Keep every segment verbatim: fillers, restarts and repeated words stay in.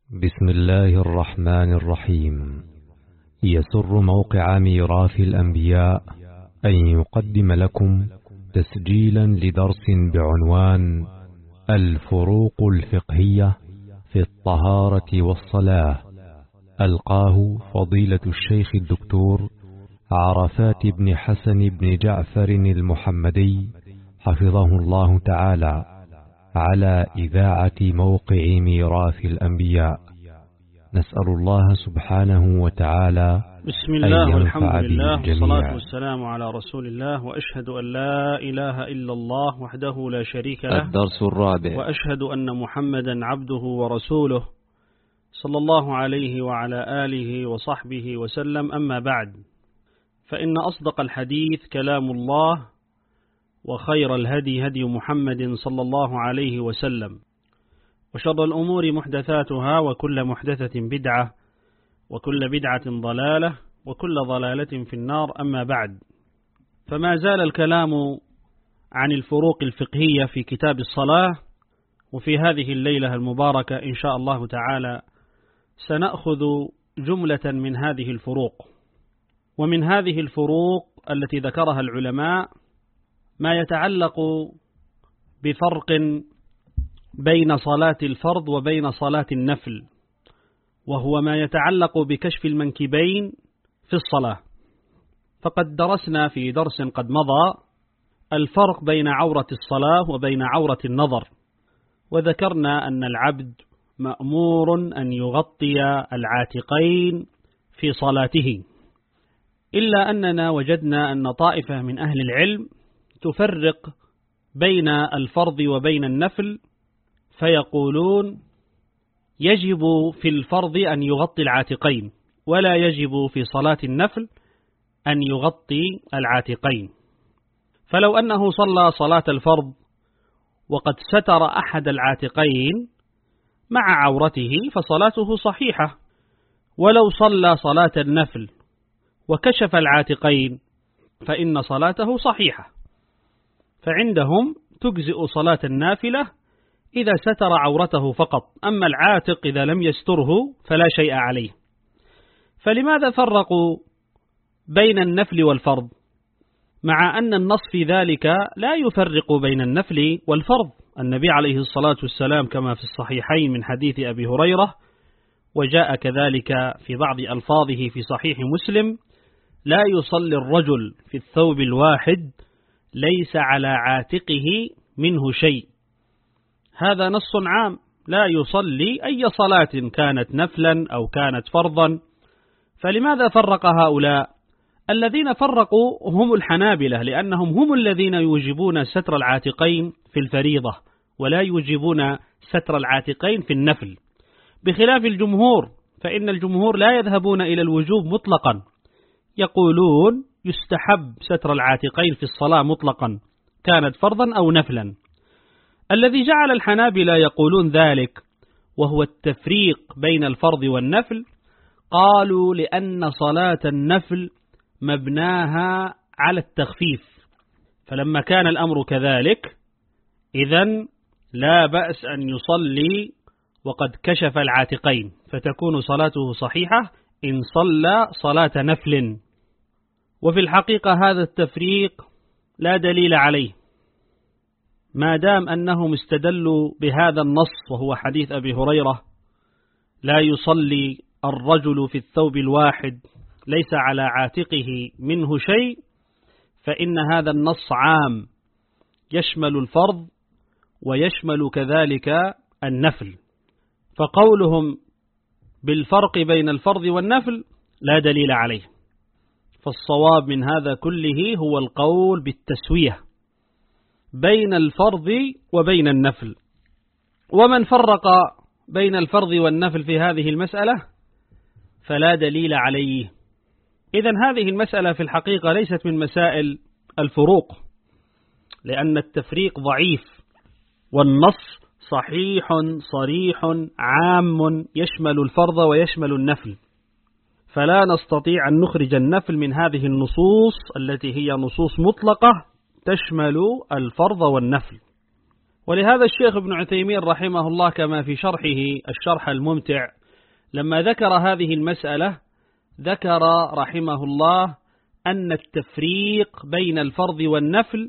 بسم الله الرحمن الرحيم. يسر موقع ميراث الأنبياء أن يقدم لكم تسجيلا لدرس بعنوان الفروق الفقهية في الطهارة والصلاة، ألقاه فضيلة الشيخ الدكتور عرفات بن حسن بن جعفر المحمدي حفظه الله تعالى على إذاعة موقع ميراث الأنبياء. نسأل الله سبحانه وتعالى بسم الله والحمد لله الجميع. والصلاة والسلام على رسول الله، وأشهد أن لا إله إلا الله وحده لا شريك له. الدرس الرابع. وأشهد أن محمدا عبده ورسوله صلى الله عليه وعلى آله وصحبه وسلم. أما بعد، فإن أصدق الحديث كلام الله، وخير الهدي هدي محمد صلى الله عليه وسلم، وشر الأمور محدثاتها، وكل محدثة بدعة، وكل بدعة ضلالة، وكل ضلالة في النار. أما بعد، فما زال الكلام عن الفروق الفقهية في كتاب الصلاة، وفي هذه الليلة المباركة إن شاء الله تعالى سنأخذ جملة من هذه الفروق. ومن هذه الفروق التي ذكرها العلماء ما يتعلق بفرق بين صلاة الفرض وبين صلاة النفل، وهو ما يتعلق بكشف المنكبين في الصلاة. فقد درسنا في درس قد مضى الفرق بين عورة الصلاة وبين عورة النظر، وذكرنا أن العبد مأمور أن يغطي العاتقين في صلاته، إلا أننا وجدنا أن طائفة من أهل العلم تفرق بين الفرض وبين النفل، فيقولون يجب في الفرض أن يغطي العاتقين، ولا يجب في صلاة النفل أن يغطي العاتقين. فلو أنه صلى صلاة الفرض وقد ستر أحد العاتقين مع عورته فصلاته صحيحة، ولو صلى صلاة النفل وكشف العاتقين فإن صلاته صحيحة. فعندهم تجزئ صلاة النافلة إذا ستر عورته فقط، أما العاتق إذا لم يستره فلا شيء عليه. فلماذا فرقوا بين النفل والفرض، مع أن النص في ذلك لا يفرق بين النفل والفرض؟ النبي عليه الصلاة والسلام كما في الصحيحين من حديث أبي هريرة، وجاء كذلك في بعض ألفاظه في صحيح مسلم: لا يصلي الرجل في الثوب الواحد ليس على عاتقه منه شيء. هذا نص عام، لا يصلي أي صلاة كانت نفلا أو كانت فرضا. فلماذا فرق هؤلاء؟ الذين فرقوا هم الحنابلة، لأنهم هم الذين يوجبون ستر العاتقين في الفريضة، ولا يوجبون ستر العاتقين في النفل، بخلاف الجمهور، فإن الجمهور لا يذهبون إلى الوجوب مطلقا، يقولون يستحب ستر العاتقين في الصلاة مطلقا كانت فرضا أو نفلا. الذي جعل الحنابلة يقولون ذلك وهو التفريق بين الفرض والنفل، قالوا لأن صلاة النفل مبناها على التخفيف، فلما كان الأمر كذلك إذن لا بأس أن يصلي وقد كشف العاتقين، فتكون صلاته صحيحة إن صلى صلاة نفل. وفي الحقيقة هذا التفريق لا دليل عليه، ما دام أنهم استدلوا بهذا النص وهو حديث أبي هريرة: لا يصلي الرجل في الثوب الواحد ليس على عاتقه منه شيء، فإن هذا النص عام يشمل الفرض ويشمل كذلك النفل. فقولهم بالفرق بين الفرض والنفل لا دليل عليه. فالصواب من هذا كله هو القول بالتسوية بين الفرض وبين النفل. ومن فرق بين الفرض والنفل في هذه المسألة فلا دليل عليه. إذن هذه المسألة في الحقيقة ليست من مسائل الفروق، لأن التفريق ضعيف، والنص صحيح صريح عام يشمل الفرض ويشمل النفل، فلا نستطيع أن نخرج النفل من هذه النصوص التي هي نصوص مطلقة تشمل الفرض والنفل. ولهذا الشيخ ابن عثيمين رحمه الله كما في شرحه الشرح الممتع لما ذكر هذه المسألة ذكر رحمه الله أن التفريق بين الفرض والنفل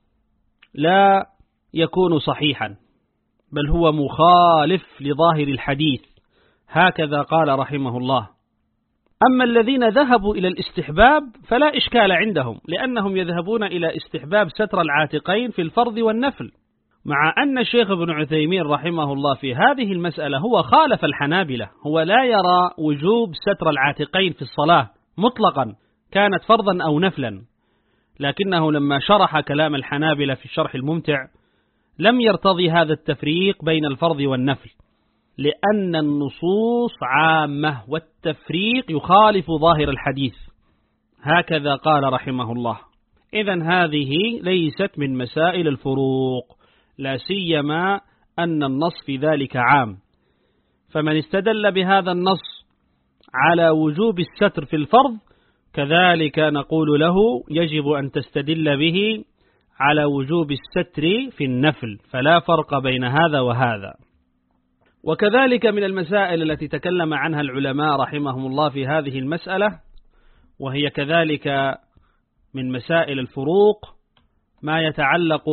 لا يكون صحيحا، بل هو مخالف لظاهر الحديث، هكذا قال رحمه الله. أما الذين ذهبوا إلى الاستحباب فلا إشكال عندهم، لأنهم يذهبون إلى استحباب ستر العاتقين في الفرض والنفل، مع أن الشيخ ابن عثيمين رحمه الله في هذه المسألة هو خالف الحنابلة، هو لا يرى وجوب ستر العاتقين في الصلاة مطلقا كانت فرضا أو نفلا، لكنه لما شرح كلام الحنابلة في الشرح الممتع لم يرتضي هذا التفريق بين الفرض والنفل، لأن النصوص عامة والتفريق يخالف ظاهر الحديث، هكذا قال رحمه الله. إذن هذه ليست من مسائل الفروق، لا سيما أن النص في ذلك عام، فمن استدل بهذا النص على وجوب الستر في الفرض كذلك نقول له يجب أن تستدل به على وجوب الستر في النفل، فلا فرق بين هذا وهذا. وكذلك من المسائل التي تكلم عنها العلماء رحمهم الله في هذه المسألة، وهي كذلك من مسائل الفروق، ما يتعلق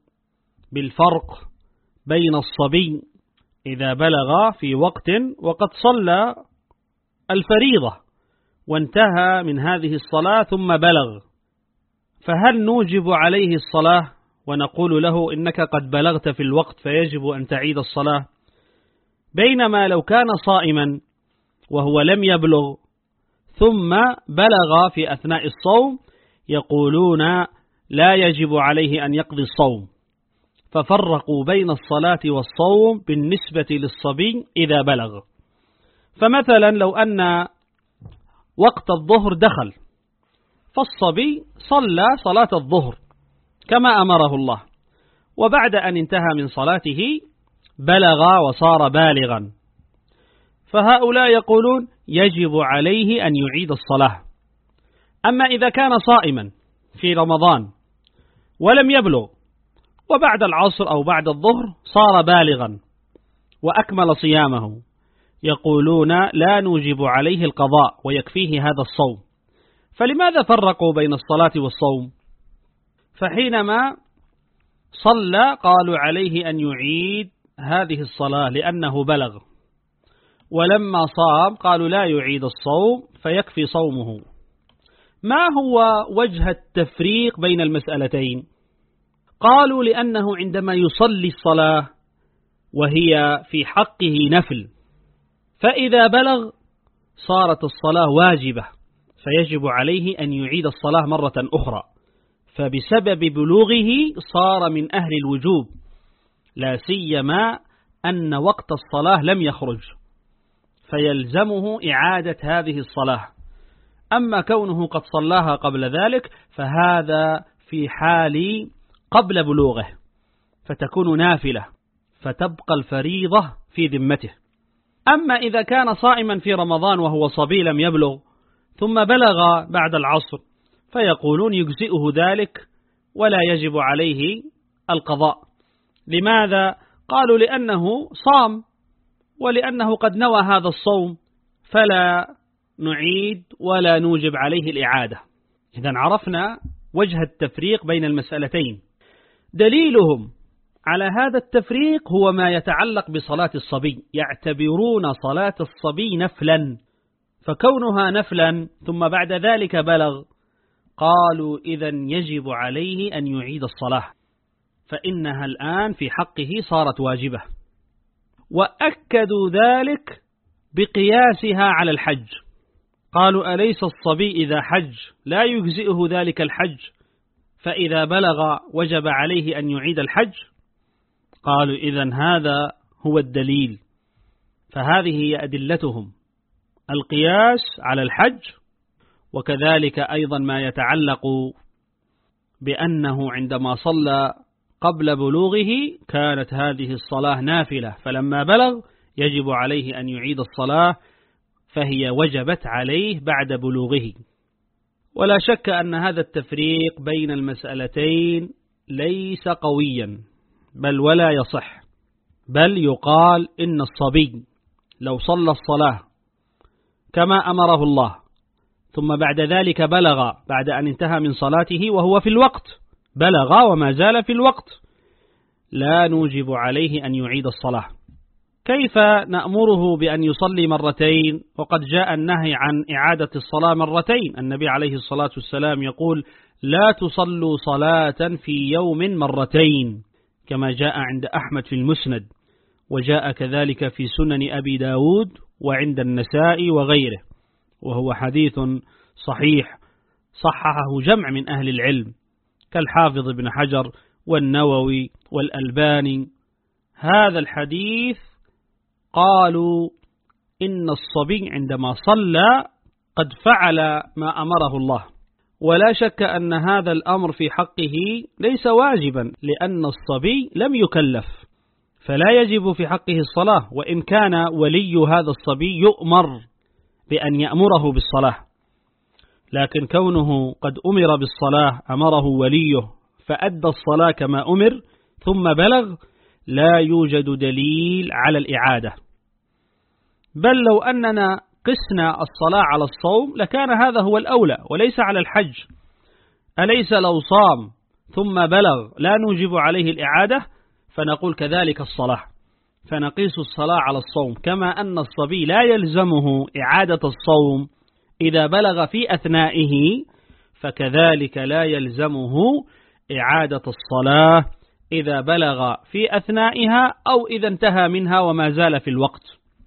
بالفرق بين الصبي إذا بلغ في وقت وقد صلى الفريضة وانتهى من هذه الصلاة ثم بلغ، فهل نوجب عليه الصلاة ونقول له إنك قد بلغت في الوقت فيجب أن تعيد الصلاة، بينما لو كان صائما وهو لم يبلغ ثم بلغ في أثناء الصوم يقولون لا يجب عليه أن يقضي الصوم، ففرقوا بين الصلاة والصوم بالنسبة للصبي إذا بلغ. فمثلا لو أن وقت الظهر دخل فالصبي صلى صلاة الظهر كما أمره الله، وبعد أن انتهى من صلاته بلغ وصار بالغا، فهؤلاء يقولون يجب عليه أن يعيد الصلاة. أما إذا كان صائما في رمضان ولم يبلغ وبعد العصر أو بعد الظهر صار بالغا وأكمل صيامه، يقولون لا نوجب عليه القضاء ويكفيه هذا الصوم. فلماذا فرقوا بين الصلاة والصوم؟ فحينما صلى قالوا عليه أن يعيد هذه الصلاة لأنه بلغ، ولما صام قالوا لا يعيد الصوم فيكفي صومه. ما هو وجه التفريق بين المسألتين؟ قالوا لأنه عندما يصلي الصلاة وهي في حقه نفل، فإذا بلغ صارت الصلاة واجبة فيجب عليه أن يعيد الصلاة مرة أخرى، فبسبب بلوغه صار من أهل الوجوب، لا سيما أن وقت الصلاة لم يخرج فيلزمه إعادة هذه الصلاة. أما كونه قد صلاها قبل ذلك فهذا في حال قبل بلوغه فتكون نافلة فتبقى الفريضة في ذمته. أما إذا كان صائما في رمضان وهو صبي لم يبلغ ثم بلغ بعد العصر فيقولون يجزئه ذلك ولا يجب عليه القضاء. لماذا؟ قالوا لأنه صام ولأنه قد نوى هذا الصوم فلا نعيد ولا نوجب عليه الإعادة. إذن عرفنا وجه التفريق بين المسألتين. دليلهم على هذا التفريق هو ما يتعلق بصلاة الصبي، يعتبرون صلاة الصبي نفلا، فكونها نفلا ثم بعد ذلك بلغ قالوا إذن يجب عليه أن يعيد الصلاة، فإنها الآن في حقه صارت واجبة. وأكدوا ذلك بقياسها على الحج، قالوا أليس الصبي إذا حج لا يجزئه ذلك الحج، فإذا بلغ وجب عليه أن يعيد الحج؟ قالوا إذن هذا هو الدليل. فهذه هي أدلتهم، القياس على الحج، وكذلك أيضا ما يتعلق بأنه عندما صلى قبل بلوغه كانت هذه الصلاة نافلة، فلما بلغ يجب عليه أن يعيد الصلاة فهي وجبت عليه بعد بلوغه. ولا شك أن هذا التفريق بين المسألتين ليس قويا، بل ولا يصح، بل يقال إن الصبي لو صلى الصلاة كما أمره الله ثم بعد ذلك بلغ بعد أن انتهى من صلاته وهو في الوقت، بلغ وما زال في الوقت، لا نوجب عليه أن يعيد الصلاة. كيف نأمره بأن يصلي مرتين وقد جاء النهي عن إعادة الصلاة مرتين؟ النبي عليه الصلاة والسلام يقول: لا تصلوا صلاة في يوم مرتين، كما جاء عند أحمد في المسند، وجاء كذلك في سنن أبي داود وعند النساء وغيره، وهو حديث صحيح صححه جمع من أهل العلم كالحافظ ابن حجر والنووي والألباني. هذا الحديث قالوا إن الصبي عندما صلى قد فعل ما أمره الله، ولا شك أن هذا الأمر في حقه ليس واجبا، لأن الصبي لم يكلف، فلا يجب في حقه الصلاة، وإن كان ولي هذا الصبي يؤمر بأن يأمره بالصلاة، لكن كونه قد أمر بالصلاة أمره وليه فأدى الصلاة كما أمر ثم بلغ، لا يوجد دليل على الإعادة. بل لو أننا قسنا الصلاة على الصوم لكان هذا هو الأولى وليس على الحج. أليس لو صام ثم بلغ لا نوجب عليه الإعادة؟ فنقول كذلك الصلاة، فنقيس الصلاة على الصوم، كما أن الصبي لا يلزمه إعادة الصوم إذا بلغ في أثنائه، فكذلك لا يلزمه إعادة الصلاة إذا بلغ في أثنائها أو إذا انتهى منها وما زال في الوقت.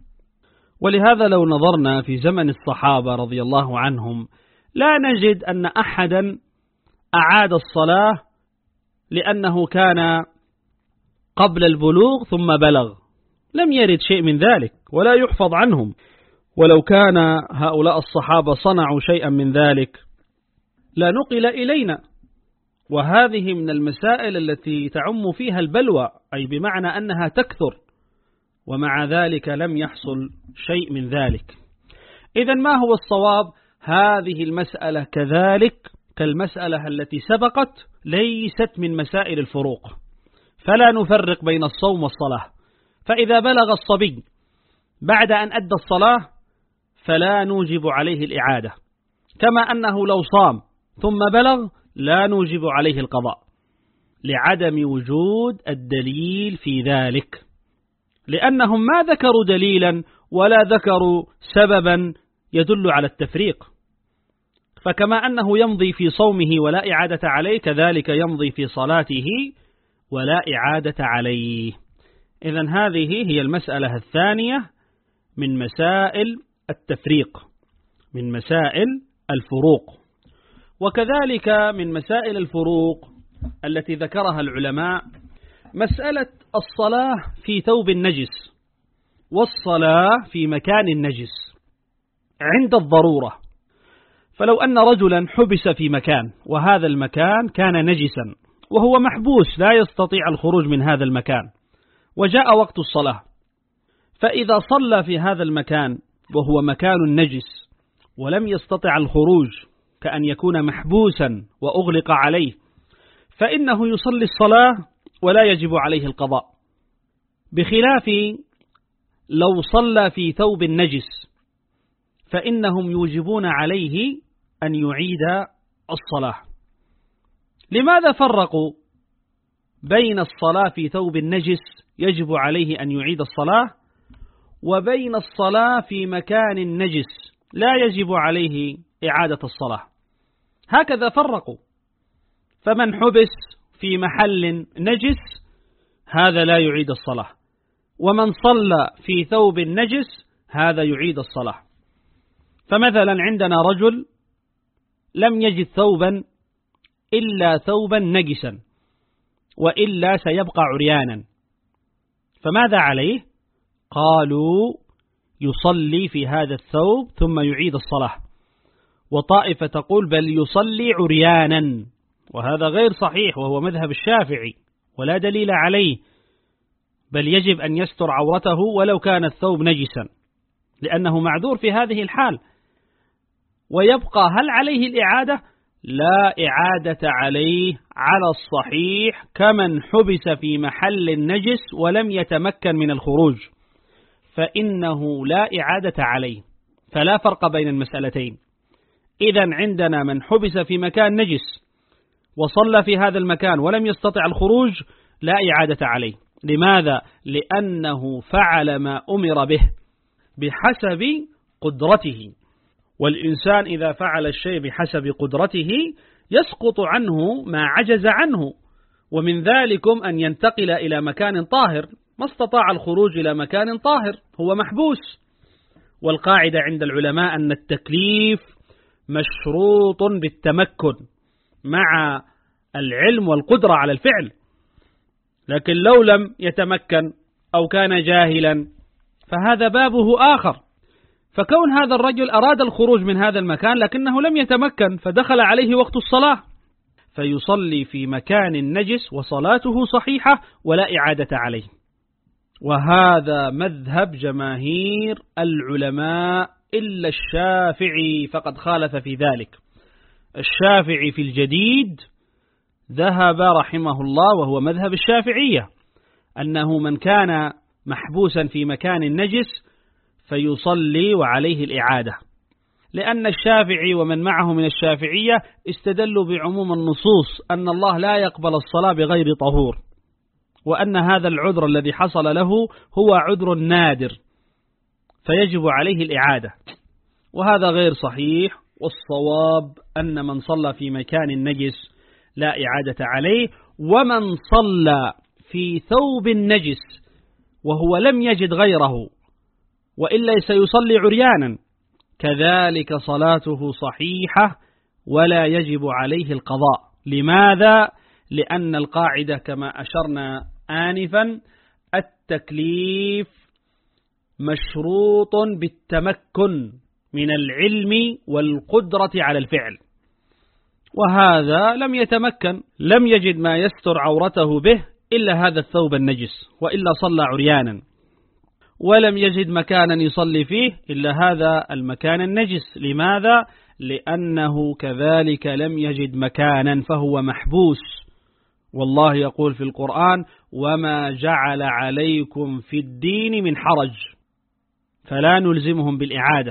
ولهذا لو نظرنا في زمن الصحابة رضي الله عنهم لا نجد أن أحدا أعاد الصلاة لأنه كان قبل البلوغ ثم بلغ، لم يرد شيء من ذلك ولا يحفظ عنهم. ولو كان هؤلاء الصحابة صنعوا شيئا من ذلك لا نقل إلينا، وهذه من المسائل التي تعم فيها البلوى، أي بمعنى أنها تكثر، ومع ذلك لم يحصل شيء من ذلك. إذن ما هو الصواب؟ هذه المسألة كذلك كالمسألة التي سبقت ليست من مسائل الفروق، فلا نفرق بين الصوم والصلاة. فإذا بلغ الصبي بعد أن أدى الصلاة فلا نوجب عليه الإعادة، كما أنه لو صام ثم بلغ لا نوجب عليه القضاء، لعدم وجود الدليل في ذلك، لأنهم ما ذكروا دليلا ولا ذكروا سببا يدل على التفريق. فكما أنه يمضي في صومه ولا إعادة عليه كذلك يمضي في صلاته ولا إعادة عليه. إذن هذه هي المسألة الثانية من مسائل التفريق، من مسائل الفروق. وكذلك من مسائل الفروق التي ذكرها العلماء مسألة الصلاة في ثوب النجس والصلاة في مكان النجس عند الضرورة. فلو أن رجلا حبس في مكان وهذا المكان كان نجسا وهو محبوس لا يستطيع الخروج من هذا المكان، وجاء وقت الصلاة، فإذا صلى في هذا المكان وهو مكان نجس ولم يستطع الخروج كأن يكون محبوسا وأغلق عليه، فإنه يصلي الصلاة ولا يجب عليه القضاء، بخلاف لو صلى في ثوب النجس فإنهم يوجبون عليه أن يعيد الصلاة. لماذا فرقوا بين الصلاة في ثوب النجس يجب عليه أن يعيد الصلاة وبين الصلاة في مكان النجس لا يجب عليه إعادة الصلاة؟ هكذا فرقوا. فمن حبس في محل نجس هذا لا يعيد الصلاة، ومن صلى في ثوب نجس هذا يعيد الصلاة. فمثلا عندنا رجل لم يجد ثوبا إلا ثوبا نجسا وإلا سيبقى عريانا، فماذا عليه؟ قالوا يصلي في هذا الثوب ثم يعيد الصلاة. وطائفة تقول بل يصلي عريانا، وهذا غير صحيح وهو مذهب الشافعي ولا دليل عليه، بل يجب أن يستر عورته ولو كان الثوب نجسا لأنه معذور في هذه الحال. ويبقى هل عليه الإعادة؟ لا إعادة عليه على الصحيح كمن حبس في محل النجس ولم يتمكن من الخروج، فإنه لا إعادة عليه، فلا فرق بين المسألتين. إذن عندنا من حبس في مكان نجس وصلى في هذا المكان ولم يستطع الخروج لا إعادة عليه. لماذا؟ لأنه فعل ما أمر به بحسب قدرته، والإنسان إذا فعل الشيء بحسب قدرته يسقط عنه ما عجز عنه، ومن ذلكم أن ينتقل إلى مكان طاهر، ما استطاع الخروج إلى مكان طاهر، هو محبوس. والقاعدة عند العلماء أن التكليف مشروط بالتمكن مع العلم والقدرة على الفعل، لكن لو لم يتمكن أو كان جاهلا فهذا بابه آخر. فكون هذا الرجل أراد الخروج من هذا المكان لكنه لم يتمكن فدخل عليه وقت الصلاة، فيصلي في مكان نجس وصلاته صحيحة ولا إعادة عليه. وهذا مذهب جماهير العلماء إلا الشافعي فقد خالف في ذلك. الشافعي في الجديد ذهب رحمه الله، وهو مذهب الشافعية، أنه من كان محبوسا في مكان نجس فيصلي وعليه الإعادة، لأن الشافعي ومن معه من الشافعية استدلوا بعموم النصوص أن الله لا يقبل الصلاة بغير طهور، وأن هذا العذر الذي حصل له هو عذر نادر فيجب عليه الإعادة، وهذا غير صحيح. والصواب أن من صلى في مكان نجس لا إعادة عليه، ومن صلى في ثوب نجس وهو لم يجد غيره وإلا سيصلي عريانا كذلك صلاته صحيحة ولا يجب عليه القضاء. لماذا؟ لأن القاعدة كما أشرنا آنفا التكليف مشروط بالتمكن من العلم والقدرة على الفعل، وهذا لم يتمكن، لم يجد ما يستر عورته به إلا هذا الثوب النجس وإلا صلى عريانا، ولم يجد مكانا يصلي فيه إلا هذا المكان النجس. لماذا؟ لأنه كذلك لم يجد مكانا فهو محبوس. والله يقول في القرآن: وما جعل عليكم في الدين من حرج، فلا نلزمهم بالإعادة.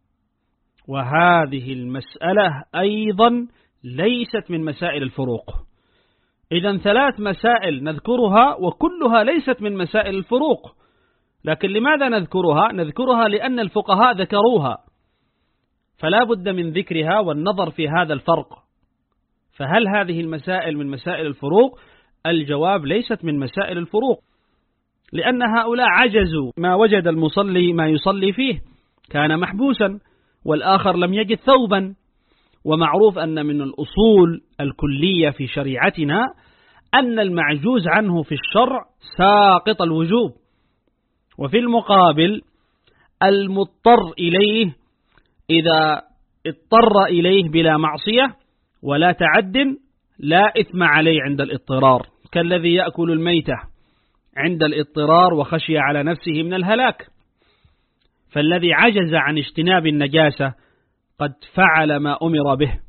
وهذه المسألة أيضا ليست من مسائل الفروق. إذن ثلاث مسائل نذكرها وكلها ليست من مسائل الفروق، لكن لماذا نذكرها؟ نذكرها لأن الفقهاء ذكروها، فلا بد من ذكرها والنظر في هذا الفرق. فهل هذه المسائل من مسائل الفروق؟ الجواب ليست من مسائل الفروق، لأن هؤلاء عجزوا، ما وجد المصلي ما يصلي فيه، كان محبوسا، والآخر لم يجد ثوبا. ومعروف أن من الأصول الكلية في شريعتنا أن المعجوز عنه في الشرع ساقط الوجوب، وفي المقابل المضطر إليه إذا اضطر إليه بلا معصية ولا تعد لا إثم عليه عند الاضطرار، كالذي يأكل الميتة عند الاضطرار وخشي على نفسه من الهلاك. فالذي عجز عن اجتناب النجاسة قد فعل ما أمر به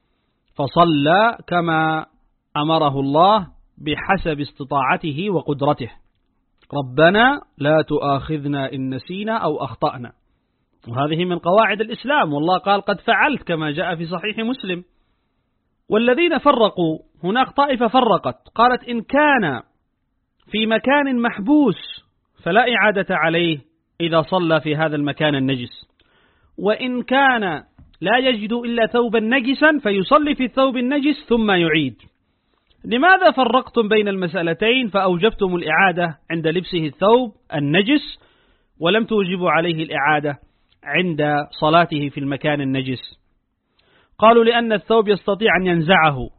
فصلى كما أمره الله بحسب استطاعته وقدرته. ربنا لا تؤاخذنا إن نسينا أو أخطأنا، وهذه من قواعد الإسلام، والله قال قد فعلت كما جاء في صحيح مسلم. والذين فرقوا، هناك طائفة فرقت قالت إن كان في مكان محبوس فلا إعادة عليه إذا صلى في هذا المكان النجس، وإن كان لا يجد إلا ثوبا نجسا فيصلي في الثوب النجس ثم يعيد. لماذا فرقتم بين المسألتين فأوجبتم الإعادة عند لبسه الثوب النجس ولم توجبوا عليه الإعادة عند صلاته في المكان النجس؟ قالوا لأن الثوب يستطيع أن ينزعه،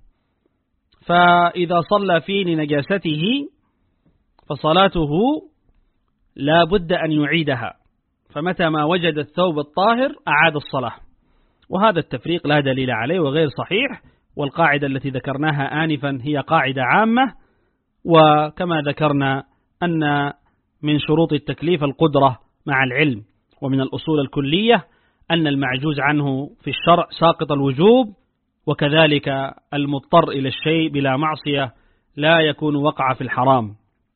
فإذا صلى فيه لنجاسته فصلاته لا بد أن يعيدها، فمتى ما وجد الثوب الطاهر أعاد الصلاة. وهذا التفريق لا دليل عليه وغير صحيح، والقاعدة التي ذكرناها آنفا هي قاعدة عامة. وكما ذكرنا أن من شروط التكليف القدرة مع العلم، ومن الأصول الكلية أن المعجوز عنه في الشرع ساقط الوجوب، وكذلك المضطر إلى الشيء بلا معصية لا يكون وقع في الحرام.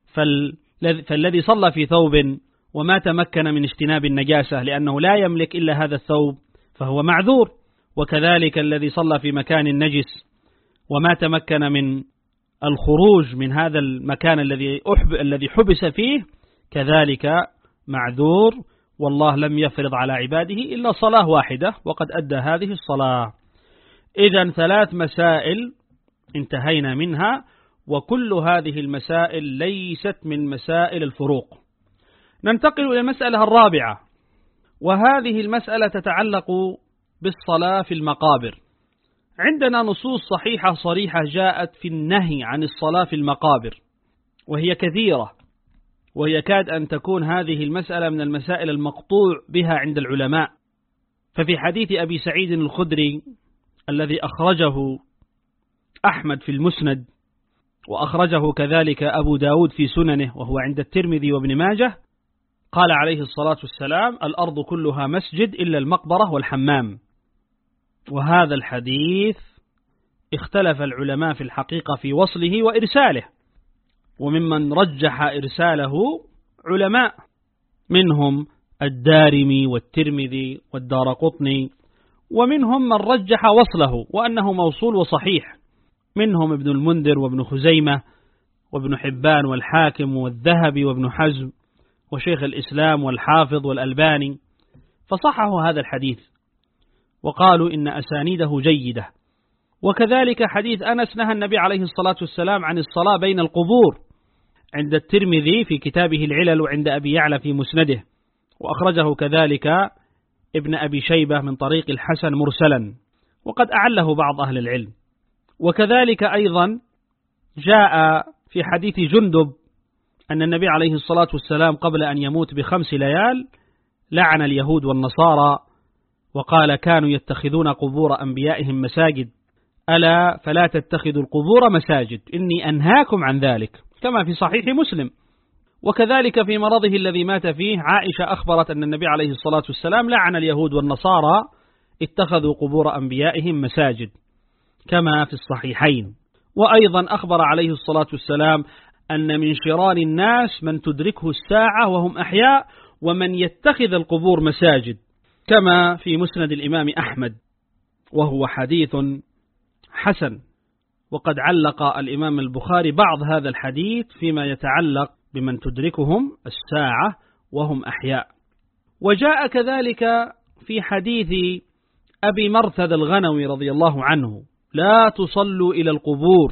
فالذي صلى في ثوب وما تمكن من اجتناب النجاسة لأنه لا يملك إلا هذا الثوب فهو معذور، وكذلك الذي صلى في مكان نجس وما تمكن من الخروج من هذا المكان الذي الذي حبس فيه كذلك معذور، والله لم يفرض على عباده إلا صلاة واحدة وقد أدى هذه الصلاة. إذن ثلاث مسائل انتهينا منها، وكل هذه المسائل ليست من مسائل الفروق. ننتقل إلى المسألة الرابعة، وهذه المسألة تتعلق بالصلاة في المقابر. عندنا نصوص صحيحة صريحة جاءت في النهي عن الصلاة في المقابر، وهي كثيرة، ويكاد أن تكون هذه المسألة من المسائل المقطوع بها عند العلماء. ففي حديث أبي سعيد الخدري الذي أخرجه أحمد في المسند، وأخرجه كذلك أبو داود في سننه، وهو عند الترمذي وابن ماجه، قال عليه الصلاة والسلام: الأرض كلها مسجد إلا المقبرة والحمام. وهذا الحديث اختلف العلماء في الحقيقة في وصله وإرساله، وممن رجح إرساله علماء منهم الدارمي والترمذي والدارقطني، ومنهم من رجح وصله وأنه موصول وصحيح، منهم ابن المنذر وابن خزيمة وابن حبان والحاكم والذهبي وابن حزم وشيخ الإسلام والحافظ والألباني، فصححوا هذا الحديث وقالوا إن أسانيده جيدة. وكذلك حديث أنس نهى النبي عليه الصلاة والسلام عن الصلاة بين القبور عند الترمذي في كتابه العلل، وعند أبي يعلى في مسنده، وأخرجه كذلك ابن أبي شيبة من طريق الحسن مرسلا، وقد أعله بعض أهل العلم. وكذلك أيضا جاء في حديث جندب أن النبي عليه الصلاة والسلام قبل أن يموت بخمس ليال لعن اليهود والنصارى، وقال: كانوا يتخذون قبور أنبيائهم مساجد، ألا فلا تتخذوا القبور مساجد، إني أنهاكم عن ذلك، كما في صحيح مسلم. وكذلك في مرضه الذي مات فيه عائشة أخبرت أن النبي عليه الصلاة والسلام لعن اليهود والنصارى اتخذوا قبور أنبيائهم مساجد، كما في الصحيحين. وأيضا أخبر عليه الصلاة والسلام أن من شرار الناس من تدركه الساعة وهم أحياء، ومن يتخذ القبور مساجد، كما في مسند الإمام أحمد، وهو حديث حسن. وقد علق الإمام البخاري بعض هذا الحديث فيما يتعلق بمن تدركهم الساعة وهم أحياء. وجاء كذلك في حديث أبي مرثد الغنوي رضي الله عنه: لا تصلوا إلى القبور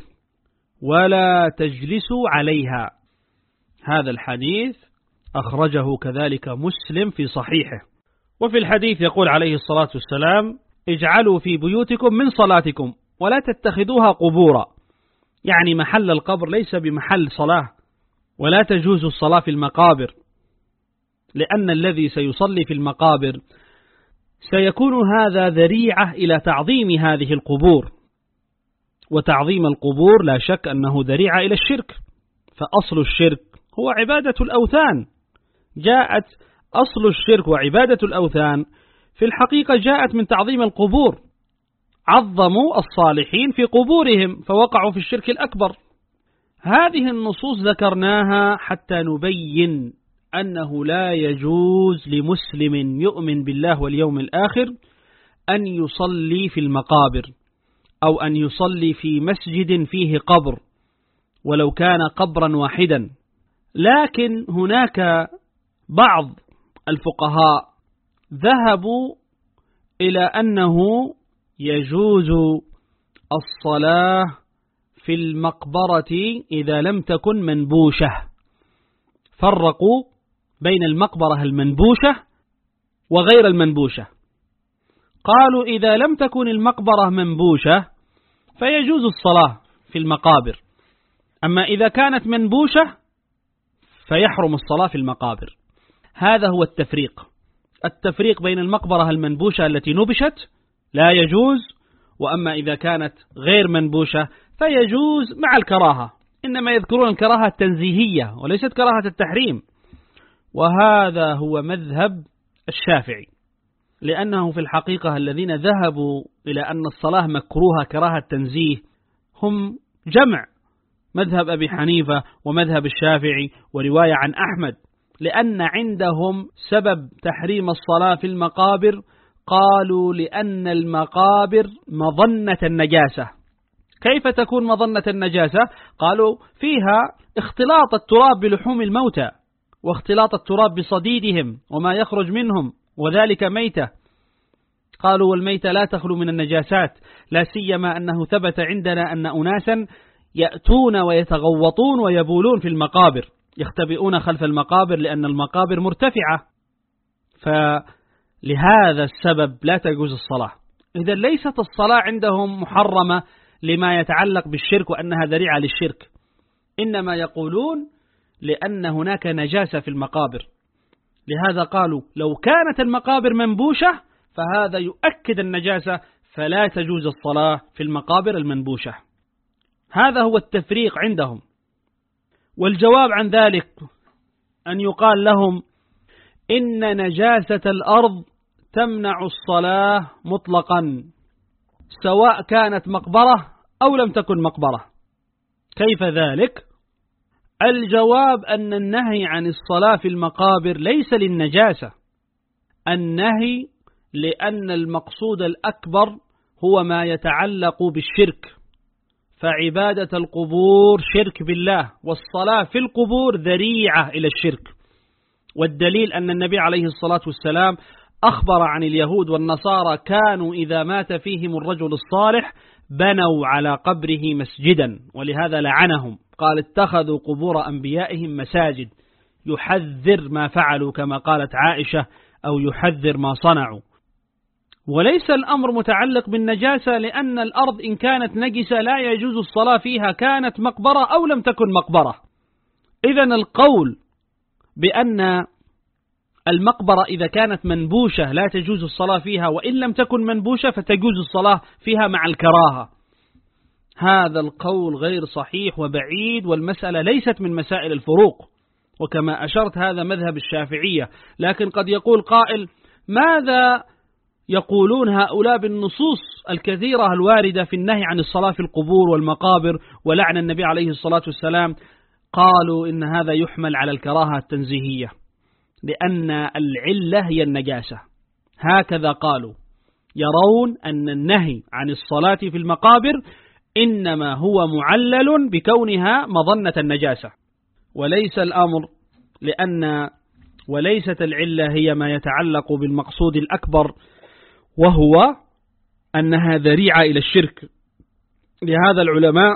ولا تجلسوا عليها. هذا الحديث أخرجه كذلك مسلم في صحيحه. وفي الحديث يقول عليه الصلاة والسلام: اجعلوا في بيوتكم من صلاتكم ولا تتخذوها قبورا، يعني محل القبر ليس بمحل صلاة، ولا تجوز الصلاة في المقابر، لأن الذي سيصلي في المقابر سيكون هذا ذريعة إلى تعظيم هذه القبور، وتعظيم القبور لا شك أنه ذريعة إلى الشرك، فأصل الشرك هو عبادة الأوثان. جاءت أصل الشرك وعبادة الأوثان في الحقيقة جاءت من تعظيم القبور، عظموا الصالحين في قبورهم فوقعوا في الشرك الأكبر. هذه النصوص ذكرناها حتى نبين أنه لا يجوز لمسلم يؤمن بالله واليوم الآخر أن يصلي في المقابر، أو أن يصلي في مسجد فيه قبر ولو كان قبرا واحدا. لكن هناك بعض الفقهاء ذهبوا إلى أنه يجوز الصلاة في المقبرة إذا لم تكن منبوشة. فرقوا بين المقبرة المنبوشة وغير المنبوشة. قالوا إذا لم تكن المقبرة منبوشة فيجوز الصلاة في المقابر، أما إذا كانت منبوشة فيحرم الصلاة في المقابر. هذا هو التفريق التفريق بين المقبرة المنبوشة التي نبشت لا يجوز، وأما إذا كانت غير منبوشة فيجوز مع الكراهة، إنما يذكرون الكراهة التنزيهية وليست كراهة التحريم. وهذا هو مذهب الشافعي. لأنه في الحقيقة الذين ذهبوا إلى أن الصلاة مكروهة كراهة تنزيه هم جمع، مذهب أبي حنيفة ومذهب الشافعي ورواية عن أحمد، لأن عندهم سبب تحريم الصلاة في المقابر قالوا لأن المقابر مظنة النجاسة. كيف تكون مظنة النجاسة؟ قالوا فيها اختلاط التراب بلحوم الموتى واختلاط التراب بصديدهم وما يخرج منهم، وذلك ميتة. قالوا والميتة لا تخلو من النجاسات، لا سيما أنه ثبت عندنا أن أناسا يأتون ويتغوطون ويبولون في المقابر، يختبئون خلف المقابر لأن المقابر مرتفعة، فلهذا السبب لا تجوز الصلاة. إذا ليست الصلاة عندهم محرمة لما يتعلق بالشرك وأنها ذريعة للشرك، إنما يقولون لأن هناك نجاسة في المقابر. لهذا قالوا لو كانت المقابر منبوشة فهذا يؤكد النجاسة، فلا تجوز الصلاة في المقابر المنبوشة. هذا هو التفريق عندهم. والجواب عن ذلك أن يقال لهم إن نجاسة الأرض تمنع الصلاة مطلقا، سواء كانت مقبرة أو لم تكن مقبرة. كيف ذلك؟ الجواب أن النهي عن الصلاة في المقابر ليس للنجاسة، النهي لأن المقصود الأكبر هو ما يتعلق بالشرك، فعبادة القبور شرك بالله، والصلاة في القبور ذريعة إلى الشرك. والدليل أن النبي عليه الصلاة والسلام أخبر عن اليهود والنصارى كانوا إذا مات فيهم الرجل الصالح بنوا على قبره مسجدا، ولهذا لعنهم، قال اتخذوا قبور أنبيائهم مساجد، يحذر ما فعلوا كما قالت عائشة، أو يحذر ما صنعوا. وليس الأمر متعلق بالنجاسة، لأن الأرض إن كانت نجسة لا يجوز الصلاة فيها، كانت مقبرة أو لم تكن مقبرة. إذن القول بأن المقبرة إذا كانت منبوشة لا تجوز الصلاة فيها، وإن لم تكن منبوشة فتجوز الصلاة فيها مع الكراهة، هذا القول غير صحيح وبعيد، والمسألة ليست من مسائل الفروق، وكما أشرت هذا مذهب الشافعية. لكن قد يقول قائل ماذا يقولون هؤلاء بالنصوص الكثيرة الواردة في النهي عن الصلاة في القبور والمقابر ولعن النبي عليه الصلاة والسلام؟ قالوا إن هذا يحمل على الكراهة التنزيهية، لأن العلة هي النجاسة. هكذا قالوا، يرون أن النهي عن الصلاة في المقابر إنما هو معلل بكونها مظنة النجاسة، وليس الأمر لأن وليست العلة هي ما يتعلق بالمقصود الأكبر، وهو أنها ذريعة إلى الشرك. لهذا العلماء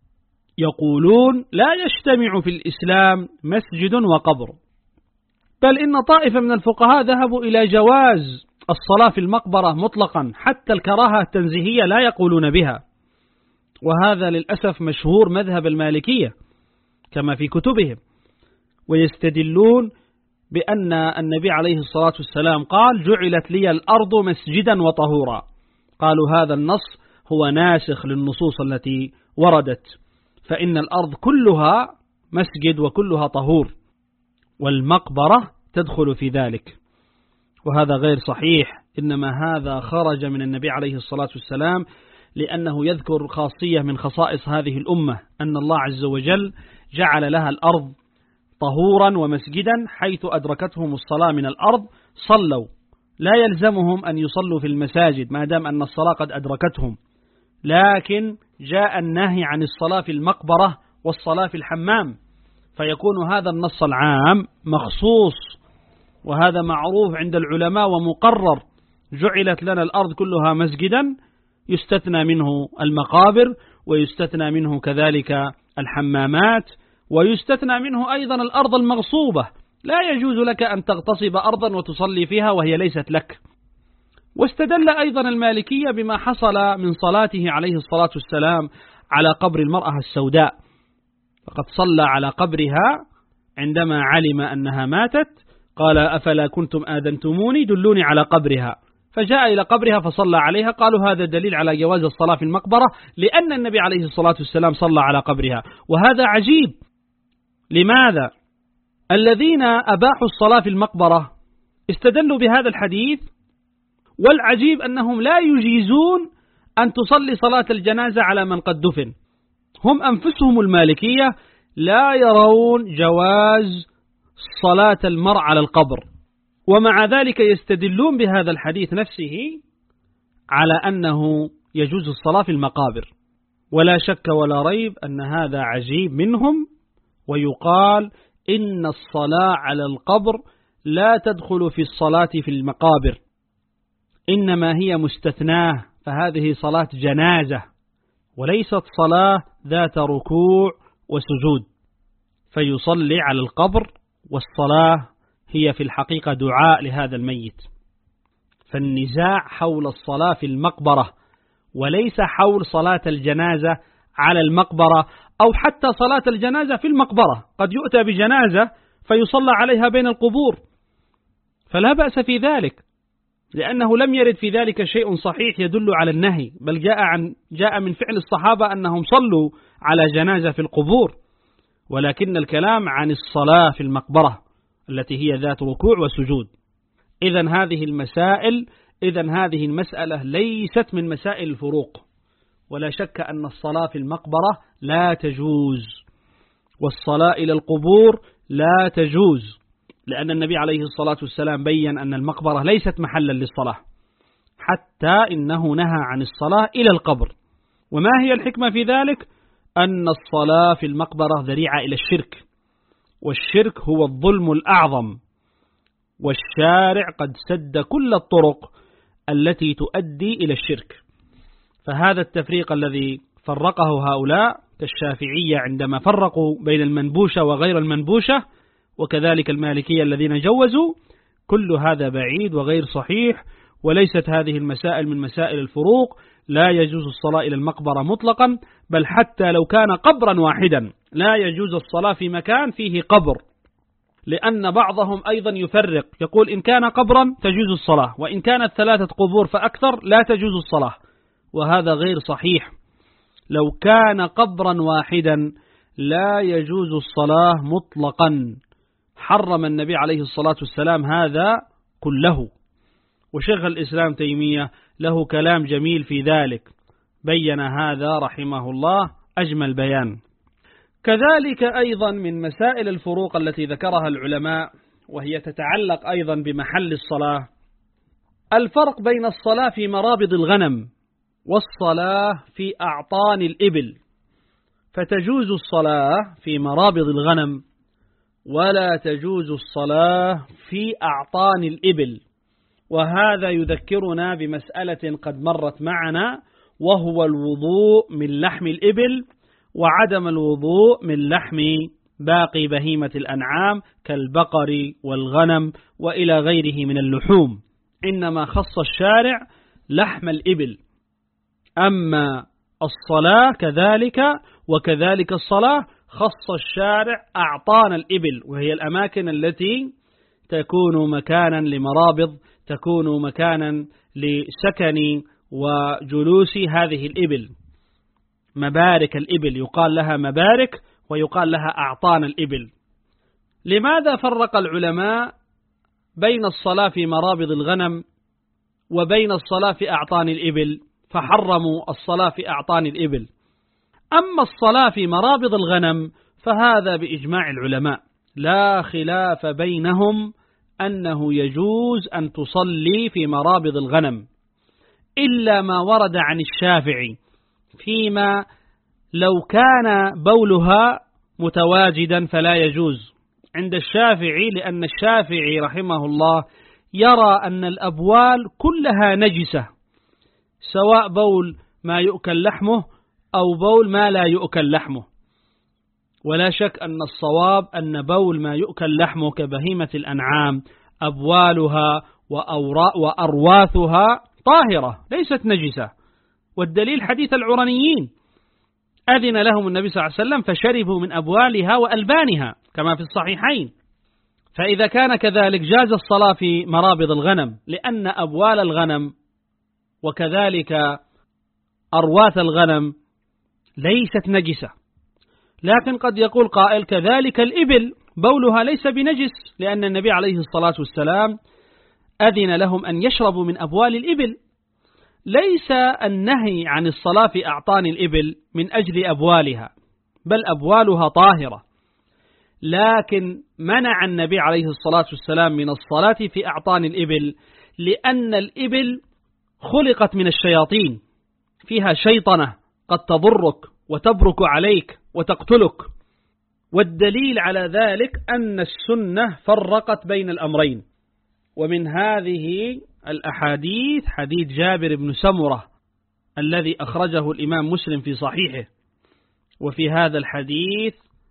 يقولون لا يجتمع في الإسلام مسجد وقبر، بل إن طائفة من الفقهاء ذهبوا إلى جواز الصلاة في المقبرة مطلقا، حتى الكراهة التنزيهية لا يقولون بها. وهذا للأسف مشهور مذهب المالكية كما في كتبهم، ويستدلون بأن النبي عليه الصلاة والسلام قال جعلت لي الأرض مسجدا وطهورا. قالوا هذا النص هو ناسخ للنصوص التي وردت، فإن الأرض كلها مسجد وكلها طهور، والمقبرة تدخل في ذلك، وهذا غير صحيح. إنما هذا خرج من النبي عليه الصلاة والسلام لأنه يذكر خاصية من خصائص هذه الأمة، أن الله عز وجل جعل لها الأرض طهورا ومسجدا، حيث أدركتهم الصلاة من الأرض صلوا، لا يلزمهم أن يصلوا في المساجد ما دام أن الصلاة قد أدركتهم. لكن جاء النهي عن الصلاة في المقبرة والصلاة في الحمام، فيكون هذا النص العام مخصوص، وهذا معروف عند العلماء ومقرر. جعلت لنا الأرض كلها مسجدا، يستثنى منه المقابر، ويستثنى منه كذلك الحمامات، ويستثنى منه أيضا الأرض المغصوبة، لا يجوز لك أن تغتصب أرضا وتصلي فيها وهي ليست لك. واستدل أيضا المالكية بما حصل من صلاته عليه الصلاة والسلام على قبر المرأة السوداء، فقد صلى على قبرها عندما علم أنها ماتت، قال أفلا كنتم آذنتموني دلوني على قبرها، فجاء إلى قبرها فصلى عليها. قالوا هذا دليل على جواز الصلاة في المقبرة، لأن النبي عليه الصلاة والسلام صلى على قبرها. وهذا عجيب. لماذا؟ الذين أباحوا الصلاة في المقبرة استدلوا بهذا الحديث والعجيب أنهم لا يجيزون أن تصلي صلاة الجنازة على من قد دفن. هم أنفسهم المالكية لا يرون جواز صلاة المرء على القبر، ومع ذلك يستدلون بهذا الحديث نفسه على أنه يجوز الصلاة في المقابر. ولا شك ولا ريب أن هذا عجيب منهم، ويقال إن الصلاة على القبر لا تدخل في الصلاة في المقابر، إنما هي مستثناة، فهذه صلاة جنازة وليست صلاة ذات ركوع وسجود، فيصلي على القبر، والصلاة هي في الحقيقة دعاء لهذا الميت. فالنزاع حول الصلاة في المقبرة وليس حول صلاة الجنازة على المقبرة، أو حتى صلاة الجنازة في المقبرة. قد يؤتى بجنازة فيصلى عليها بين القبور، فلا بأس في ذلك، لأنه لم يرد في ذلك شيء صحيح يدل على النهي، بل جاء عن جاء من فعل الصحابة أنهم صلوا على جنازة في القبور، ولكن الكلام عن الصلاة في المقبرة التي هي ذات ركوع وسجود. إذن هذه المسائل إذن هذه المسألة ليست من مسائل الفروق، ولا شك أن الصلاة في المقبرة لا تجوز، والصلاة إلى القبور لا تجوز، لأن النبي عليه الصلاة والسلام بيّن أن المقبرة ليست محلا للصلاة، حتى إنه نهى عن الصلاة إلى القبر. وما هي الحكمة في ذلك؟ أن الصلاة في المقبرة ذريعة إلى الشرك، والشرك هو الظلم الأعظم، والشارع قد سد كل الطرق التي تؤدي إلى الشرك. فهذا التفريق الذي فرقه هؤلاء كالشافعية عندما فرقوا بين المنبوشة وغير المنبوشة، وكذلك المالكية الذين جوزوا، كل هذا بعيد وغير صحيح، وليست هذه المسائل من مسائل الفروق. لا يجوز الصلاة إلى المقبرة مطلقا، بل حتى لو كان قبرا واحدا لا يجوز الصلاة في مكان فيه قبر، لأن بعضهم أيضا يفرق، يقول إن كان قبرا تجوز الصلاة، وإن كانت ثلاثة قبور فأكثر لا تجوز الصلاة، وهذا غير صحيح. لو كان قبرا واحدا لا يجوز الصلاة مطلقا، حرم النبي عليه الصلاة والسلام هذا كله. وشيخ الإسلام تيمية له كلام جميل في ذلك، بين هذا رحمه الله أجمل بيان. كذلك أيضا من مسائل الفروق التي ذكرها العلماء، وهي تتعلق أيضا بمحل الصلاة، الفرق بين الصلاة في مرابض الغنم والصلاة في أعطان الإبل. فتجوز الصلاة في مرابض الغنم، ولا تجوز الصلاة في أعطان الإبل. وهذا يذكرنا بمسألة قد مرت معنا، وهو الوضوء من لحم الإبل، وعدم الوضوء من لحم باقي بهيمة الأنعام كالبقر والغنم وإلى غيره من اللحوم، إنما خص الشارع لحم الإبل. أما الصلاة كذلك، وكذلك الصلاة خص الشارع أعطان الإبل، وهي الأماكن التي تكون مكانا لمرابض، تكون مكانا لسكن وجلوس هذه الإبل. مبارك الإبل يقال لها مبارك، ويقال لها أعطان الإبل. لماذا فرق العلماء بين الصلاة في مرابض الغنم وبين الصلاة في أعطان الإبل، فحرموا الصلاة في أعطان الإبل؟ أما الصلاة في مرابض الغنم فهذا بإجماع العلماء لا خلاف بينهم أنه يجوز أن تصلي في مرابض الغنم، إلا ما ورد عن الشافعي فيما لو كان بولها متواجدا فلا يجوز عند الشافعي، لأن الشافعي رحمه الله يرى أن الأبوال كلها نجسة، سواء بول ما يؤكل لحمه أو بول ما لا يؤكل لحمه. ولا شك أن الصواب أن بول ما يؤكل لحمه كبهيمة الأنعام أبوالها وأرواثها طاهرة ليست نجسة، والدليل حديث العرنيين، أذن لهم النبي صلى الله عليه وسلم فشربوا من أبوالها وألبانها كما في الصحيحين. فإذا كان كذلك جاز الصلاة في مرابض الغنم، لأن أبوال الغنم وكذلك أرواث الغنم ليست نجسة. لكن قد يقول قائل كذلك الإبل بولها ليس بنجس، لأن النبي عليه الصلاة والسلام أذن لهم أن يشربوا من أبوال الإبل. ليس النهي عن الصلاة في أعطان الإبل من أجل أبوالها، بل أبوالها طاهرة، لكن منع النبي عليه الصلاة والسلام من الصلاة في أعطان الإبل لأن الإبل خلقت من الشياطين، فيها شيطنة قد تضرك وتبرك عليك وتقتلك. والدليل على ذلك أن السنة فرقت بين الأمرين، ومن هذه الأحاديث حديث جابر بن سمرة الذي أخرجه الإمام مسلم في صحيحه. وفي هذا الحديث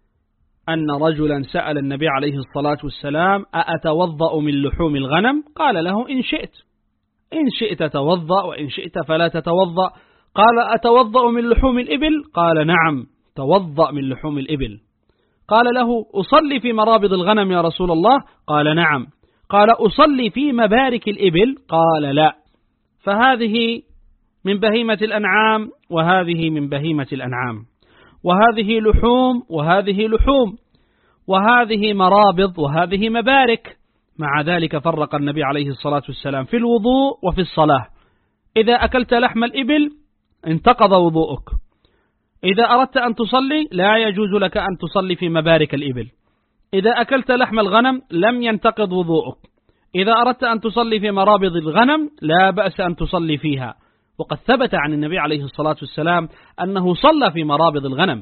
أن رجلا سأل النبي عليه الصلاة والسلام: أأتوضأ من لحوم الغنم؟ قال له: إن شئت، إن شئت توضأ وإن شئت فلا تتوضأ. قال: أتوضأ من لحوم الإبل؟ قال: نعم، توضأ من لحوم الإبل. قال له: أصلي في مرابض الغنم يا رسول الله؟ قال: نعم. قال: أصلي في مبارك الإبل؟ قال: لا. فهذه من بهيمة الأنعام وهذه من بهيمة الأنعام، وهذه لحوم وهذه لحوم، وهذه مرابض وهذه مبارك. مع ذلك فرق النبي عليه الصلاة والسلام في الوضوء وفي الصلاة. إذا أكلت لحم الإبل انتقض وضوءك، إذا أردت أن تصلي لا يجوز لك أن تصلي في مبارك الإبل. إذا أكلت لحم الغنم لم ينتقض وضوءك، إذا أردت أن تصلي في مرابض الغنم لا بأس أن تصلي فيها. وقد ثبت عن النبي عليه الصلاة والسلام أنه صلى في مرابض الغنم.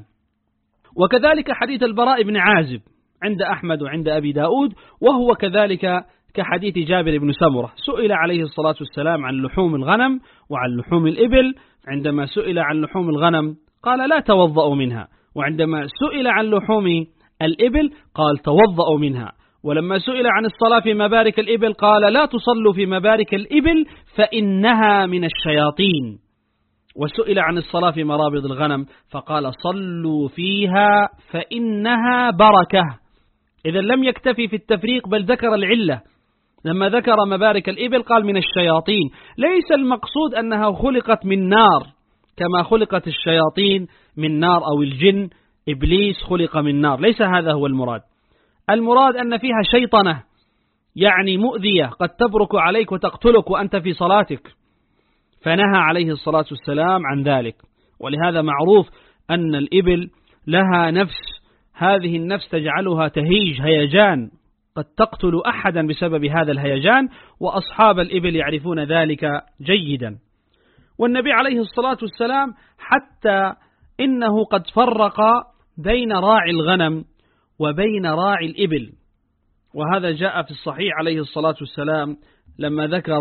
وكذلك حديث البراء بن عازب عند أحمد وعند أبي داود، وهو كذلك كحديث جابر بن سمرة. سئل عليه الصلاة والسلام عن لحوم الغنم وعن لحوم الإبل، عندما سئل عن لحوم الغنم قال: لا توضأوا منها، وعندما سئل عن لحوم الإبل قال: توضأوا منها. ولما سئل عن الصلاة في مبارك الإبل قال: لا تصلوا في مبارك الإبل فإنها من الشياطين. وسئل عن الصلاة في مرابض الغنم فقال: صلوا فيها فإنها بركة. إذا لم يكتفي في التفريق بل ذكر العلة. لما ذكر مبارك الإبل قال: من الشياطين. ليس المقصود أنها خلقت من نار كما خلقت الشياطين من نار، أو الجن إبليس خلق من نار، ليس هذا هو المراد. المراد أن فيها شيطنة، يعني مؤذية قد تبرك عليك وتقتلك وأنت في صلاتك، فنهى عليه الصلاة والسلام عن ذلك. ولهذا معروف أن الإبل لها نفس، هذه النفس تجعلها تهيج هيجان قد تقتل أحدا بسبب هذا الهيجان، وأصحاب الإبل يعرفون ذلك جيدا. والنبي عليه الصلاة والسلام حتى إنه قد فرق بين راعي الغنم وبين راعي الإبل، وهذا جاء في الصحيح عليه الصلاة والسلام لما ذكر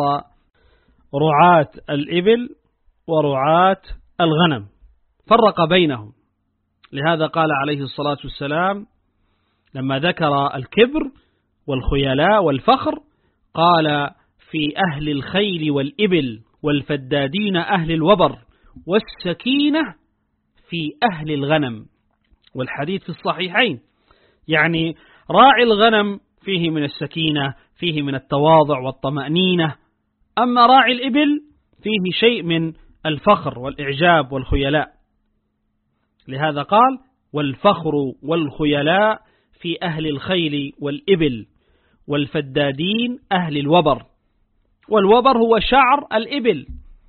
رعاة الإبل ورعاة الغنم فرق بينهم. لهذا قال عليه الصلاة والسلام لما ذكر الكبر والخيلاء والفخر قال: في أهل الخيل والإبل والفدادين أهل الوبر والسكينة في أهل الغنم. والحديث في الصحيحين، يعني راعي الغنم فيه من السكينة، فيه من التواضع والطمأنينة، أما راعي الإبل فيه شيء من الفخر والإعجاب والخيلاء. لهذا قال: والفخر والخيلاء في أهل الخيل والإبل والفدادين أهل الوبر. والوبر هو شعر الإبل،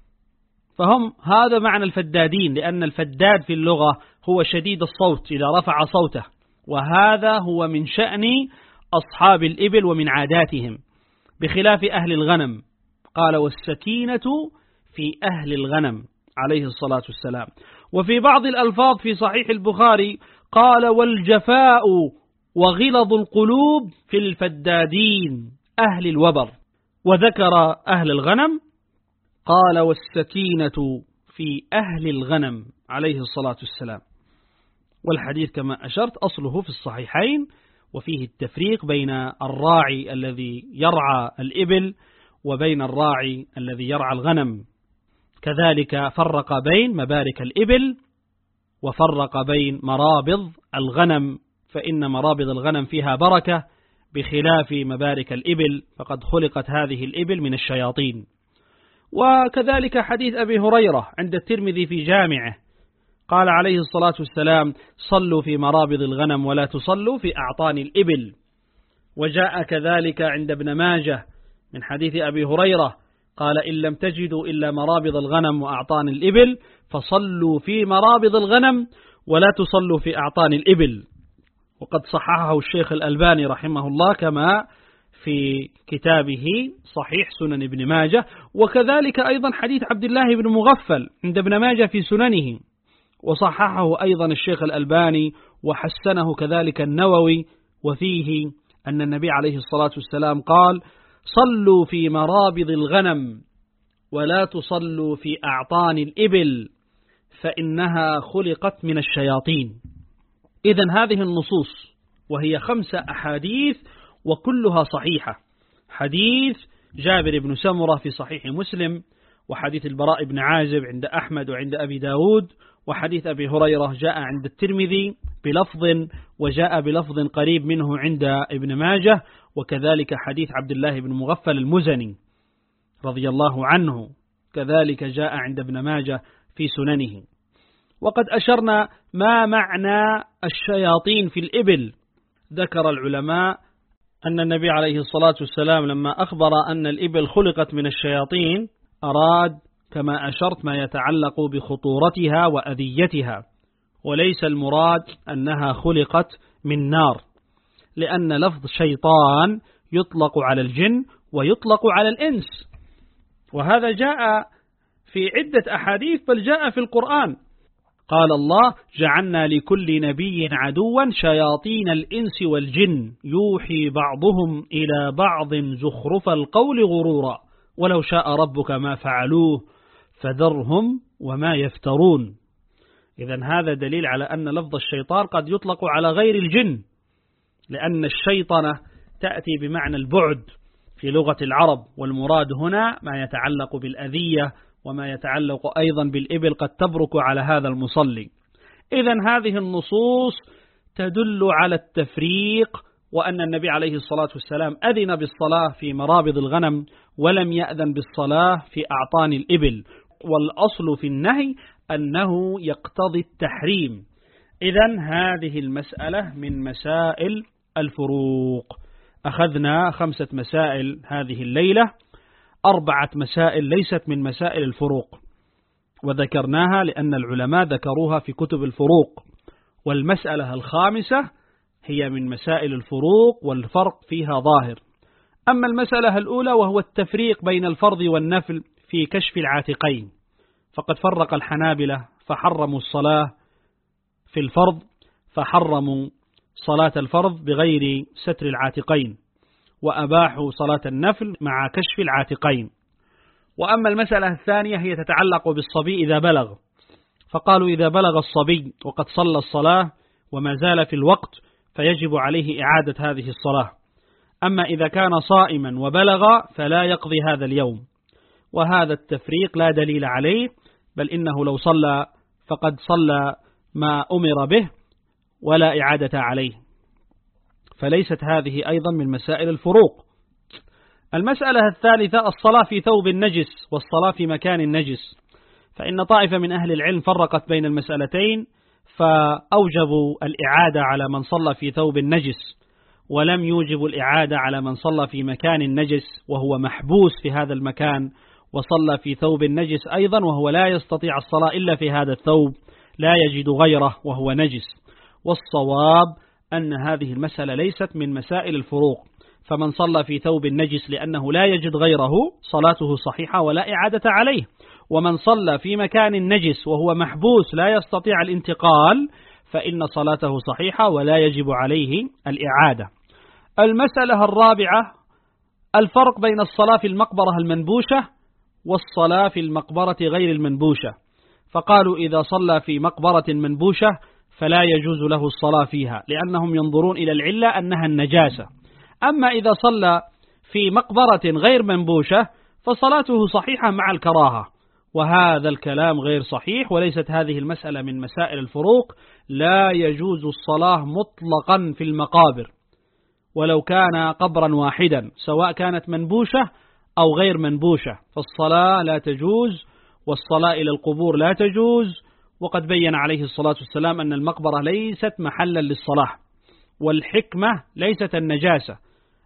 فهم هذا معنى الفدادين، لأن الفداد في اللغة هو شديد الصوت إذا رفع صوته، وهذا هو من شأن أصحاب الإبل ومن عاداتهم، بخلاف أهل الغنم. قال: والسكينة في أهل الغنم عليه الصلاة والسلام. وفي بعض الألفاظ في صحيح البخاري قال: والجفاء وغلظ القلوب في الفدادين أهل الوبر. وذكر أهل الغنم قال: والسكينة في أهل الغنم عليه الصلاة والسلام. والحديث كما أشرت أصله في الصحيحين، وفيه التفريق بين الراعي الذي يرعى الإبل وبين الراعي الذي يرعى الغنم. كذلك فرق بين مبارك الإبل وفرق بين مرابض الغنم، فإن مرابض الغنم فيها بركة بخلاف مبارك الإبل، فقد خلقت هذه الإبل من الشياطين. وكذلك حديث أبي هريرة عند الترمذي في جامعه قال عليه الصلاة والسلام: صلوا في مرابض الغنم ولا تصلوا في أعطان الإبل. وجاء كذلك عند ابن ماجه من حديث أبي هريرة قال إن لم تجدوا إلا مرابض الغنم وأعطان الإبل فصلوا في مرابض الغنم ولا تصلوا في أعطان الإبل. وقد صححه الشيخ الألباني رحمه الله كما في كتابه صحيح سنن ابن ماجه، وكذلك أيضا حديث عبد الله بن مغفل عند ابن ماجه في سننه، وصححه أيضا الشيخ الألباني وحسنه كذلك النووي، وفيه أن النبي عليه الصلاة والسلام قال صلوا في مرابض الغنم ولا تصلوا في أعطان الإبل فإنها خلقت من الشياطين. إذن هذه النصوص وهي خمسة أحاديث وكلها صحيحة. حديث جابر بن سمرة في صحيح مسلم، وحديث البراء بن عازب عند أحمد وعند أبي داود، وحديث أبي هريرة جاء عند الترمذي بلفظ وجاء بلفظ قريب منه عند ابن ماجه، وكذلك حديث عبد الله بن مغفل المزني رضي الله عنه كذلك جاء عند ابن ماجه في سننه. وقد أشرنا ما معنى الشياطين في الإبل. ذكر العلماء أن النبي عليه الصلاة والسلام لما أخبر أن الإبل خلقت من الشياطين أراد كما أشرت ما يتعلق بخطورتها وأذيتها، وليس المراد أنها خلقت من نار، لأن لفظ شيطان يطلق على الجن ويطلق على الإنس، وهذا جاء في عدة أحاديث بل جاء في القرآن. قال الله جعلنا لكل نبي عدوا شياطين الإنس والجن يوحي بعضهم إلى بعض زخرف القول غرورا ولو شاء ربك ما فعلوه فذرهم وما يفترون. إذن هذا دليل على أن لفظ الشيطان قد يطلق على غير الجن، لأن الشيطنة تأتي بمعنى البعد في لغة العرب، والمراد هنا ما يتعلق بالأذية وما يتعلق أيضا بالإبل قد تبرك على هذا المصلي. إذن هذه النصوص تدل على التفريق، وأن النبي عليه الصلاة والسلام أذن بالصلاة في مرابض الغنم ولم يأذن بالصلاة في أعطان الإبل، والأصل في النهي أنه يقتضي التحريم. إذن هذه المسألة من مسائل الفروق. أخذنا خمسة مسائل هذه الليلة، أربعة مسائل ليست من مسائل الفروق وذكرناها لأن العلماء ذكروها في كتب الفروق، والمسألة الخامسة هي من مسائل الفروق والفرق فيها ظاهر. أما المسألة الأولى وهو التفريق بين الفرض والنفل في كشف العاتقين، فقد فرق الحنابلة فحرموا الصلاة في الفرض، فحرموا صلاة الفرض بغير ستر العاتقين، وأباحوا صلاة النفل مع كشف العاتقين. وأما المسألة الثانية هي تتعلق بالصبي إذا بلغ، فقالوا إذا بلغ الصبي وقد صلى الصلاة وما زال في الوقت فيجب عليه إعادة هذه الصلاة. أما إذا كان صائما وبلغ فلا يقضي هذا اليوم، وهذا التفريق لا دليل عليه، بل إنه لو صلى فقد صلى ما أمر به ولا إعادة عليه، فليست هذه أيضا من مسائل الفروق. المسألة الثالثة الصلاة في ثوب النجس والصلاة في مكان النجس، فإن طائفة من أهل العلم فرقت بين المسألتين، فأوجبوا الإعادة على من صلى في ثوب النجس، ولم يوجبوا الإعادة على من صلى في مكان النجس وهو محبوس في هذا المكان، وصلى في ثوب النجس أيضا وهو لا يستطيع الصلاة إلا في هذا الثوب، لا يجد غيره وهو نجس. والصواب أن هذه المسألة ليست من مسائل الفروق، فمن صلى في ثوب النجس لأنه لا يجد غيره صلاته صحيحة ولا إعادة عليه، ومن صلى في مكان النجس وهو محبوس لا يستطيع الانتقال فإن صلاته صحيحة ولا يجب عليه الإعادة. المسألة الرابعة الفرق بين الصلاة في المقبرة المنبوشة والصلاة في المقبرة غير المنبوشة، فقالوا إذا صلى في مقبرة منبوشة فلا يجوز له الصلاة فيها لأنهم ينظرون إلى العلة أنها النجاسة، أما إذا صلى في مقبرة غير منبوشة فصلاته صحيحة مع الكراهة، وهذا الكلام غير صحيح، وليست هذه المسألة من مسائل الفروق. لا يجوز الصلاة مطلقا في المقابر ولو كان قبرا واحدا، سواء كانت منبوشة أو غير منبوشة، فالصلاة لا تجوز، والصلاة إلى القبور لا تجوز. وقد بين عليه الصلاة والسلام أن المقبرة ليست محلا للصلاة، والحكمة ليست النجاسة،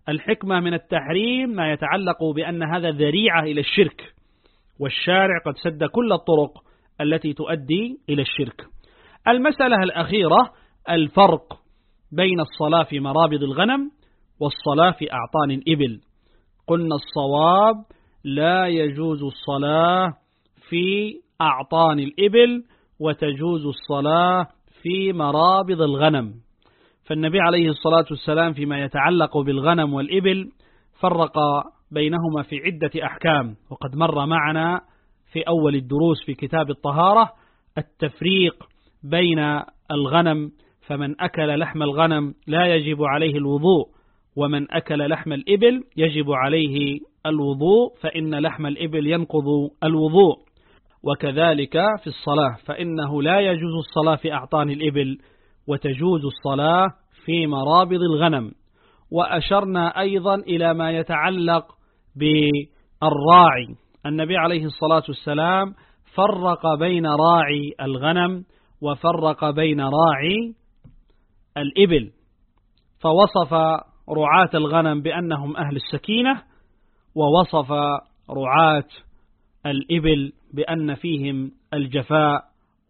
الحكمة من التحريم ما يتعلق بأن هذا ذريعة إلى الشرك، والشارع قد سد كل الطرق التي تؤدي إلى الشرك. المسألة الأخيرة الفرق بين الصلاة في مرابض الغنم والصلاة في أعطان الإبل. قلنا الصواب لا يجوز الصلاة في أعطان الإبل وتجوز الصلاة في مرابض الغنم. فالنبي عليه الصلاة والسلام فيما يتعلق بالغنم والإبل فرق بينهما في عدة أحكام، وقد مر معنا في أول الدروس في كتاب الطهارة التفريق بين الغنم، فمن أكل لحم الغنم لا يجب عليه الوضوء، ومن أكل لحم الإبل يجب عليه الوضوء، فإن لحم الإبل ينقض الوضوء. وكذلك في الصلاة، فإنه لا يجوز الصلاة في أعطان الإبل وتجوز الصلاة في مرابض الغنم. وأشرنا أيضا إلى ما يتعلق بالراعي. النبي عليه الصلاة والسلام فرق بين راعي الغنم وفرق بين راعي الإبل، فوصف رعاة الغنم بأنهم أهل السكينة، ووصف رعاة الإبل بأن فيهم الجفاء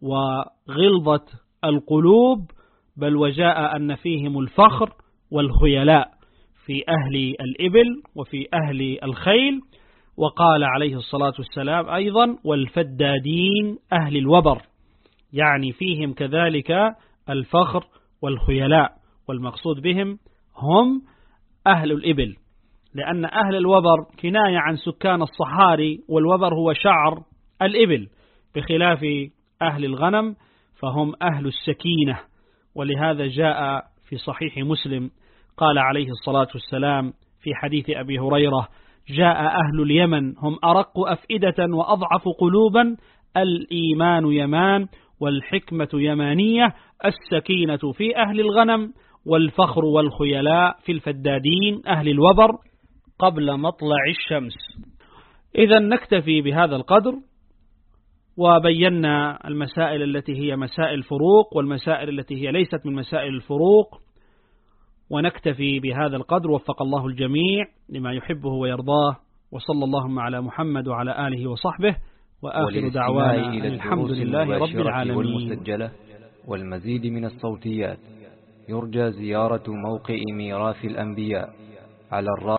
وغلظة القلوب، بل وجاء أن فيهم الفخر والخيلاء في أهل الإبل وفي أهل الخيل. وقال عليه الصلاة والسلام أيضا والفدادين أهل الوبر، يعني فيهم كذلك الفخر والخيلاء، والمقصود بهم هم أهل الإبل، لأن أهل الوبر كناية عن سكان الصحاري، والوبر هو شعر الإبل، بخلاف أهل الغنم فهم أهل السكينة. ولهذا جاء في صحيح مسلم قال عليه الصلاة والسلام في حديث أبي هريرة جاء أهل اليمن هم أرق أفئدة وأضعف قلوبا، الإيمان يمان والحكمة يمانية، السكينة في أهل الغنم والفخر والخيلاء في الفدادين أهل الوبر قبل مطلع الشمس. إذا نكتفي بهذا القدر، وبينا المسائل التي هي مسائل فروق والمسائل التي هي ليست من مسائل الفروق، ونكتفي بهذا القدر. وفق الله الجميع لما يحبه ويرضاه، وصلى اللهم على محمد وعلى آله وصحبه، وآخر دعوانا الحمد لله رب العالمين. والمسجلة والمزيد من الصوتيات يرجى زيارة موقع ميراث الأنبياء على الرابط